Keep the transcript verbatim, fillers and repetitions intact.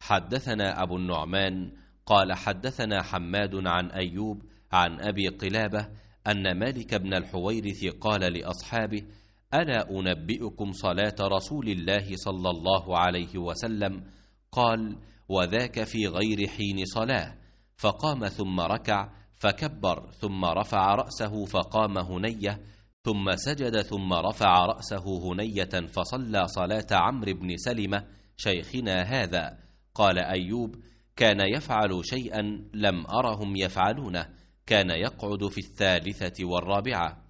حدثنا أبو النعمان قال حدثنا حماد عن أيوب عن أبي قلابة أن مالك بن الحويرث قال لأصحابه: ألا أنبئكم صلاة رسول الله صلى الله عليه وسلم؟ قال: وذاك في غير حين صلاة. فقام ثم ركع فكبر ثم رفع رأسه فقام هنية ثم سجد ثم رفع رأسه هنية فصلى صلاة عمرو بن سلمة شيخنا هذا. قال أيوب: كان يفعل شيئا لم أرهم يفعلونه، كان يقعد في الثالثة والرابعة.